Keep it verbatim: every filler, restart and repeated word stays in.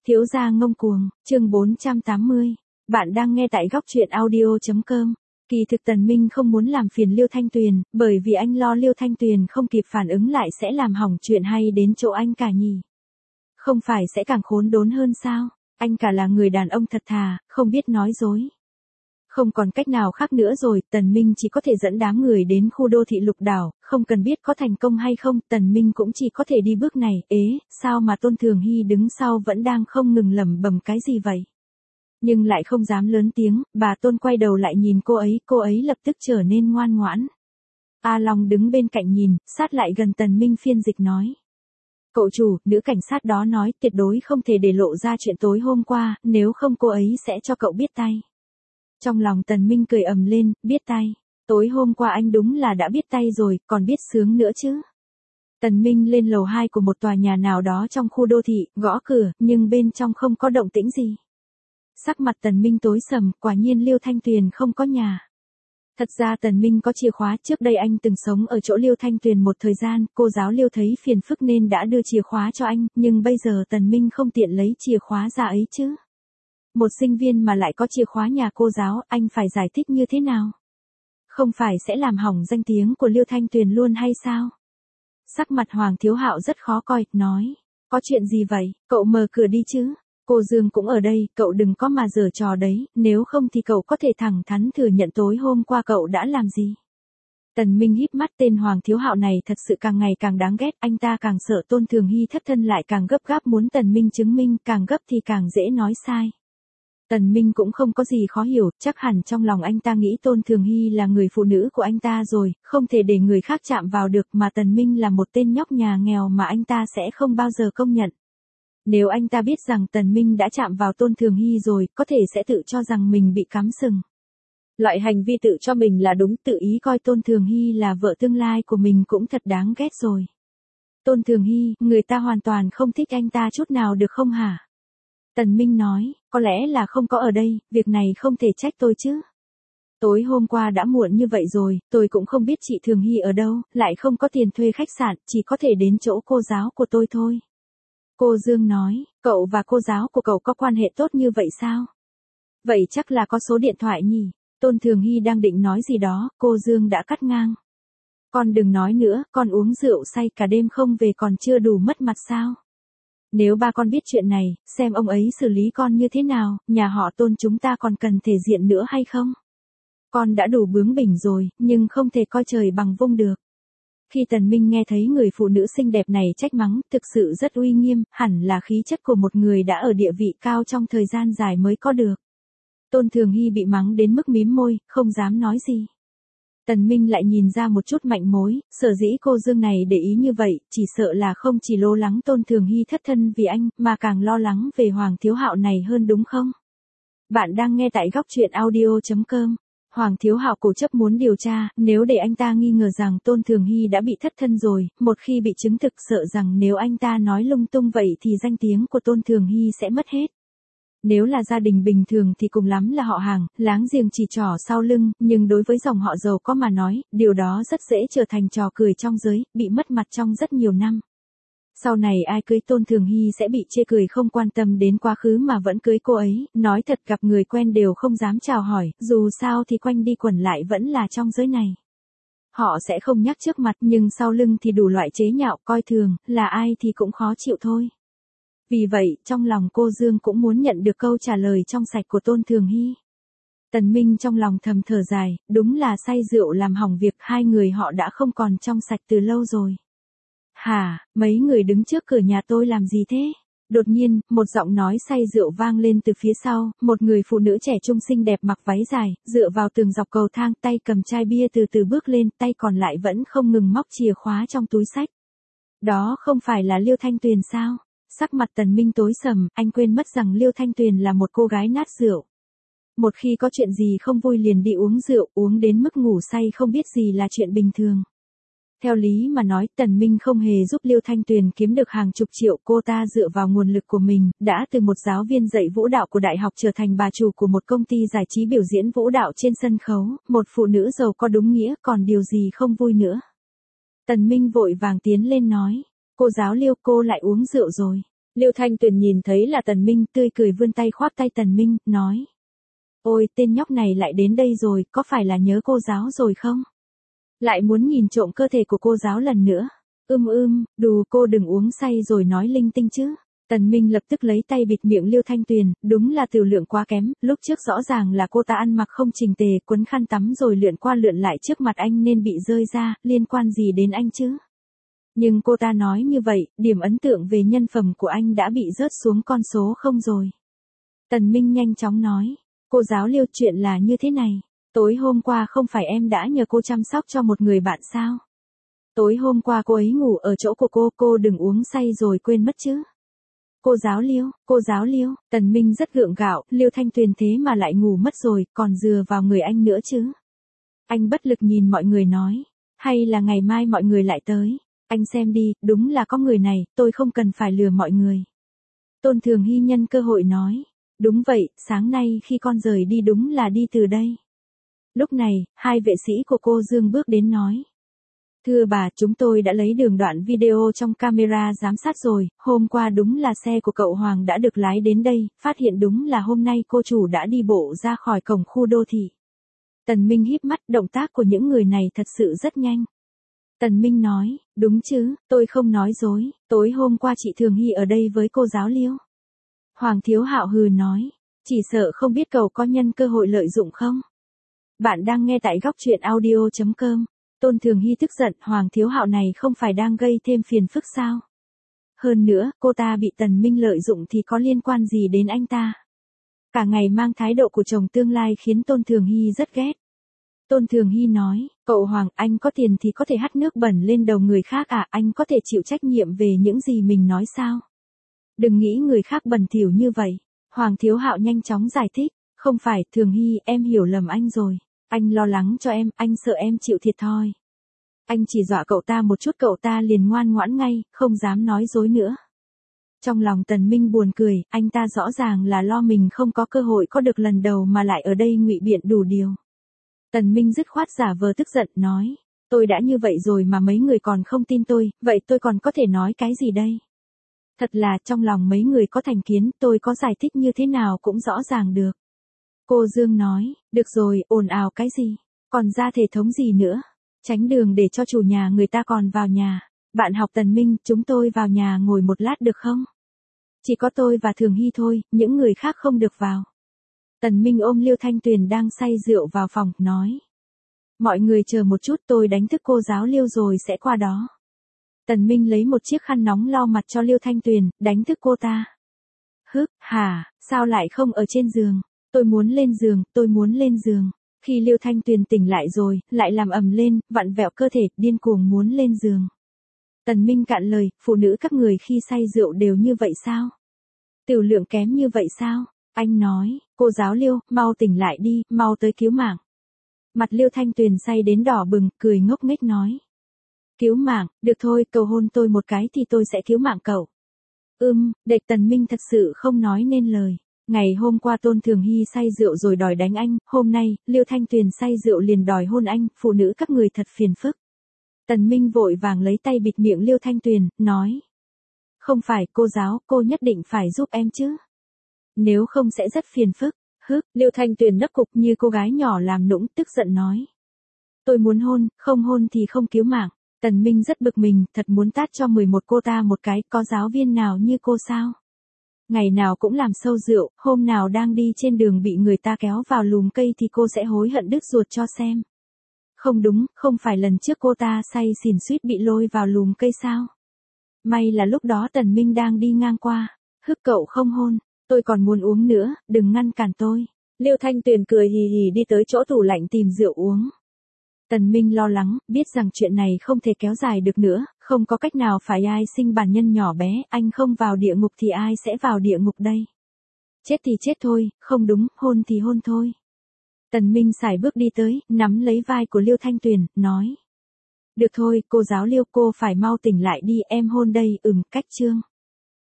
Thiếu gia ngông cuồng, chương bốn trăm tám mươi. Bạn đang nghe tại góc truyện audio chấm com. Kỳ thực Tần Minh không muốn làm phiền Liêu Thanh Tuyền, bởi vì anh lo Liêu Thanh Tuyền không kịp phản ứng lại sẽ làm hỏng chuyện hay đến chỗ anh cả nhỉ. Không phải sẽ càng khốn đốn hơn sao? Anh cả là người đàn ông thật thà, không biết nói dối. Không còn cách nào khác nữa rồi, Tần Minh chỉ có thể dẫn đám người đến khu đô thị Lục Đảo, không cần biết có thành công hay không, Tần Minh cũng chỉ có thể đi bước này. Ế, sao mà Tôn Thường Hy đứng sau vẫn đang không ngừng lẩm bẩm cái gì vậy? Nhưng lại không dám lớn tiếng, bà Tôn quay đầu lại nhìn cô ấy, cô ấy lập tức trở nên ngoan ngoãn. A Long đứng bên cạnh nhìn, sát lại gần Tần Minh phiên dịch nói. Cậu chủ, nữ cảnh sát đó nói tuyệt đối không thể để lộ ra chuyện tối hôm qua, nếu không cô ấy sẽ cho cậu biết tay. Trong lòng Tần Minh cười ầm lên, biết tay. Tối hôm qua anh đúng là đã biết tay rồi, còn biết sướng nữa chứ. Tần Minh lên lầu hai của một tòa nhà nào đó trong khu đô thị, gõ cửa, nhưng bên trong không có động tĩnh gì. Sắc mặt Tần Minh tối sầm, quả nhiên Liêu Thanh Tuyền không có nhà. Thật ra Tần Minh có chìa khóa, trước đây anh từng sống ở chỗ Liêu Thanh Tuyền một thời gian, cô giáo Liêu thấy phiền phức nên đã đưa chìa khóa cho anh, nhưng bây giờ Tần Minh không tiện lấy chìa khóa ra ấy chứ. Một sinh viên mà lại có chìa khóa nhà cô giáo, anh phải giải thích như thế nào? Không phải sẽ làm hỏng danh tiếng của Liêu Thanh Tuyền luôn hay sao? Sắc mặt Hoàng Thiếu Hạo rất khó coi, nói, có chuyện gì vậy, cậu mở cửa đi chứ? Cô Dương cũng ở đây, cậu đừng có mà giở trò đấy, nếu không thì cậu có thể thẳng thắn thừa nhận tối hôm qua cậu đã làm gì. Tần Minh híp mắt, tên Hoàng Thiếu Hạo này thật sự càng ngày càng đáng ghét, anh ta càng sợ Tôn Thường Hy thất thân lại càng gấp gáp muốn Tần Minh chứng minh, càng gấp thì càng dễ nói sai. Tần Minh cũng không có gì khó hiểu, chắc hẳn trong lòng anh ta nghĩ Tôn Thường Hy là người phụ nữ của anh ta rồi, không thể để người khác chạm vào được, mà Tần Minh là một tên nhóc nhà nghèo mà anh ta sẽ không bao giờ công nhận. Nếu anh ta biết rằng Tần Minh đã chạm vào Tôn Thường Hy rồi, có thể sẽ tự cho rằng mình bị cắm sừng. Loại hành vi tự cho mình là đúng, tự ý coi Tôn Thường Hy là vợ tương lai của mình cũng thật đáng ghét rồi. Tôn Thường Hy, người ta hoàn toàn không thích anh ta chút nào được không hả? Tần Minh nói, có lẽ là không có ở đây, việc này không thể trách tôi chứ. Tối hôm qua đã muộn như vậy rồi, tôi cũng không biết chị Thường Hy ở đâu, lại không có tiền thuê khách sạn, chỉ có thể đến chỗ cô giáo của tôi thôi. Cô Dương nói, cậu và cô giáo của cậu có quan hệ tốt như vậy sao? Vậy chắc là có số điện thoại nhỉ? Tôn Thường Hy đang định nói gì đó, cô Dương đã cắt ngang. Con đừng nói nữa, con uống rượu say cả đêm không về còn chưa đủ mất mặt sao? Nếu ba con biết chuyện này, xem ông ấy xử lý con như thế nào, nhà họ Tôn chúng ta còn cần thể diện nữa hay không? Con đã đủ bướng bỉnh rồi, nhưng không thể coi trời bằng vung được. Khi Tần Minh nghe thấy người phụ nữ xinh đẹp này trách mắng, thực sự rất uy nghiêm, hẳn là khí chất của một người đã ở địa vị cao trong thời gian dài mới có được. Tôn Thường Hy bị mắng đến mức mím môi, không dám nói gì. Tần Minh lại nhìn ra một chút manh mối, sở dĩ cô Dương này để ý như vậy, chỉ sợ là không chỉ lo lắng Tôn Thường Hy thất thân vì anh, mà càng lo lắng về Hoàng Thiếu Hạo này hơn đúng không? Bạn đang nghe tại góc truyện audio chấm com. Hoàng Thiếu Hạo cố chấp muốn điều tra, nếu để anh ta nghi ngờ rằng Tôn Thường Hy đã bị thất thân rồi, một khi bị chứng thực sợ rằng nếu anh ta nói lung tung vậy thì danh tiếng của Tôn Thường Hy sẽ mất hết. Nếu là gia đình bình thường thì cùng lắm là họ hàng, láng giềng chỉ trỏ sau lưng, nhưng đối với dòng họ giàu có mà nói, điều đó rất dễ trở thành trò cười trong giới, bị mất mặt trong rất nhiều năm. Sau này ai cưới Tôn Thường Hy sẽ bị chê cười không quan tâm đến quá khứ mà vẫn cưới cô ấy, nói thật gặp người quen đều không dám chào hỏi, dù sao thì quanh đi quẩn lại vẫn là trong giới này. Họ sẽ không nhắc trước mặt nhưng sau lưng thì đủ loại chế nhạo coi thường, là ai thì cũng khó chịu thôi. Vì vậy, trong lòng cô Dương cũng muốn nhận được câu trả lời trong sạch của Tôn Thường Hy. Tần Minh trong lòng thầm thở dài, đúng là say rượu làm hỏng việc, hai người họ đã không còn trong sạch từ lâu rồi. Hả, mấy người đứng trước cửa nhà tôi làm gì thế? Đột nhiên, một giọng nói say rượu vang lên từ phía sau, một người phụ nữ trẻ trung xinh đẹp mặc váy dài, dựa vào tường dọc cầu thang, tay cầm chai bia từ từ bước lên, tay còn lại vẫn không ngừng móc chìa khóa trong túi xách. Đó không phải là Liêu Thanh Tuyền sao? Sắc mặt Tần Minh tối sầm, anh quên mất rằng Liêu Thanh Tuyền là một cô gái nát rượu. Một khi có chuyện gì không vui liền đi uống rượu, uống đến mức ngủ say không biết gì là chuyện bình thường. Theo lý mà nói, Tần Minh không hề giúp Liêu Thanh Tuyền kiếm được hàng chục triệu, cô ta dựa vào nguồn lực của mình, đã từ một giáo viên dạy vũ đạo của đại học trở thành bà chủ của một công ty giải trí biểu diễn vũ đạo trên sân khấu, một phụ nữ giàu có đúng nghĩa, còn điều gì không vui nữa. Tần Minh vội vàng tiến lên nói, cô giáo Liêu, cô lại uống rượu rồi. Liêu Thanh Tuyền nhìn thấy là Tần Minh, tươi cười vươn tay khoác tay Tần Minh, nói. Ôi, tên nhóc này lại đến đây rồi, có phải là nhớ cô giáo rồi không? Lại muốn nhìn trộm cơ thể của cô giáo lần nữa. Ưm ưm, đù, cô đừng uống say rồi nói linh tinh chứ. Tần Minh lập tức lấy tay bịt miệng Liêu Thanh Tuyền, đúng là tiểu lượng quá kém, lúc trước rõ ràng là cô ta ăn mặc không chỉnh tề, quấn khăn tắm rồi lượn qua lượn lại trước mặt anh nên bị rơi ra, liên quan gì đến anh chứ? Nhưng cô ta nói như vậy, điểm ấn tượng về nhân phẩm của anh đã bị rớt xuống con số không rồi. Tần Minh nhanh chóng nói, cô giáo Liêu, chuyện là như thế này, tối hôm qua không phải em đã nhờ cô chăm sóc cho một người bạn sao? Tối hôm qua cô ấy ngủ ở chỗ của cô, cô đừng uống say rồi quên mất chứ. Cô giáo Liêu, cô giáo Liêu, Tần Minh rất gượng gạo, Liêu Thanh Tuyền thế mà lại ngủ mất rồi, còn dừa vào người anh nữa chứ. Anh bất lực nhìn mọi người nói, hay là ngày mai mọi người lại tới. Anh xem đi, đúng là có người này, tôi không cần phải lừa mọi người. Tôn Thường Hy nhân cơ hội nói, đúng vậy, sáng nay khi con rời đi đúng là đi từ đây. Lúc này, hai vệ sĩ của cô Dương bước đến nói. Thưa bà, chúng tôi đã lấy đường đoạn video trong camera giám sát rồi, hôm qua đúng là xe của cậu Hoàng đã được lái đến đây, phát hiện đúng là hôm nay cô chủ đã đi bộ ra khỏi cổng khu đô thị. Tần Minh híp mắt, động tác của những người này thật sự rất nhanh. Tần Minh nói, đúng chứ, tôi không nói dối, tối hôm qua chị Thường Hy ở đây với cô giáo Liêu. Hoàng Thiếu Hạo hừ nói, chỉ sợ không biết cậu có nhân cơ hội lợi dụng không? Bạn đang nghe tại góc truyện audio chấm com. Tôn Thường Hy tức giận, Hoàng Thiếu Hạo này không phải đang gây thêm phiền phức sao? Hơn nữa, cô ta bị Tần Minh lợi dụng thì có liên quan gì đến anh ta? Cả ngày mang thái độ của chồng tương lai khiến Tôn Thường Hy rất ghét. Tôn Thường Hy nói, cậu Hoàng, anh có tiền thì có thể hắt nước bẩn lên đầu người khác à, anh có thể chịu trách nhiệm về những gì mình nói sao? Đừng nghĩ người khác bẩn thỉu như vậy. Hoàng Thiếu Hạo nhanh chóng giải thích, không phải, Thường Hy, em hiểu lầm anh rồi. Anh lo lắng cho em, anh sợ em chịu thiệt thòi. Anh chỉ dọa cậu ta một chút cậu ta liền ngoan ngoãn ngay, không dám nói dối nữa. Trong lòng Tần Minh buồn cười, anh ta rõ ràng là lo mình không có cơ hội có được lần đầu mà lại ở đây ngụy biện đủ điều. Tần Minh dứt khoát giả vờ tức giận, nói, tôi đã như vậy rồi mà mấy người còn không tin tôi, vậy tôi còn có thể nói cái gì đây? Thật là trong lòng mấy người có thành kiến, tôi có giải thích như thế nào cũng rõ ràng được. Cô Dương nói, được rồi, ồn ào cái gì, còn ra thể thống gì nữa, tránh đường để cho chủ nhà người ta còn vào nhà. Bạn học Tần Minh, chúng tôi vào nhà ngồi một lát được không? Chỉ có tôi và Thường Hy thôi, những người khác không được vào. Tần Minh ôm Liêu Thanh Tuyền đang say rượu vào phòng, nói. Mọi người chờ một chút, tôi đánh thức cô giáo Liêu rồi sẽ qua đó. Tần Minh lấy một chiếc khăn nóng lau mặt cho Liêu Thanh Tuyền, đánh thức cô ta. Hức, hả, sao lại không ở trên giường? Tôi muốn lên giường, tôi muốn lên giường. Khi Liêu Thanh Tuyền tỉnh lại rồi, lại làm ầm lên, vặn vẹo cơ thể, điên cuồng muốn lên giường. Tần Minh cạn lời, phụ nữ các người khi say rượu đều như vậy sao? Tiểu lượng kém như vậy sao? Anh nói, cô giáo Liêu, mau tỉnh lại đi, mau tới cứu mạng. Mặt Liêu Thanh Tuyền say đến đỏ bừng, cười ngốc nghếch nói. Cứu mạng, được thôi, cầu hôn tôi một cái thì tôi sẽ cứu mạng cậu. Ưm, địch Tần Minh thật sự không nói nên lời. Ngày hôm qua Tôn Thường Hy say rượu rồi đòi đánh anh, hôm nay, Liêu Thanh Tuyền say rượu liền đòi hôn anh, phụ nữ các người thật phiền phức. Tần Minh vội vàng lấy tay bịt miệng Liêu Thanh Tuyền, nói. Không phải, cô giáo, cô nhất định phải giúp em chứ. Nếu không sẽ rất phiền phức. Hức, Liêu Thanh Tuyền nấc cục như cô gái nhỏ làm nũng, tức giận nói. Tôi muốn hôn, không hôn thì không cứu mạng. Tần Minh rất bực mình, thật muốn tát cho mười một cô ta một cái, có giáo viên nào như cô sao? Ngày nào cũng làm sâu rượu, hôm nào đang đi trên đường bị người ta kéo vào lùm cây thì cô sẽ hối hận đứt ruột cho xem. Không đúng, không phải lần trước cô ta say xỉn suýt bị lôi vào lùm cây sao? May là lúc đó Tần Minh đang đi ngang qua. Hức, cậu không hôn, tôi còn muốn uống nữa, đừng ngăn cản tôi. Liêu Thanh Tuyền cười hì hì đi tới chỗ tủ lạnh tìm rượu uống. Tần Minh lo lắng, biết rằng chuyện này không thể kéo dài được nữa, không có cách nào phải ai sinh bản nhân nhỏ bé, anh không vào địa ngục thì ai sẽ vào địa ngục đây? Chết thì chết thôi, không đúng, hôn thì hôn thôi. Tần Minh sải bước đi tới, nắm lấy vai của Liêu Thanh Tuyền, nói. Được thôi, cô giáo Liêu, cô phải mau tỉnh lại đi, em hôn đây, ừm, cách chương.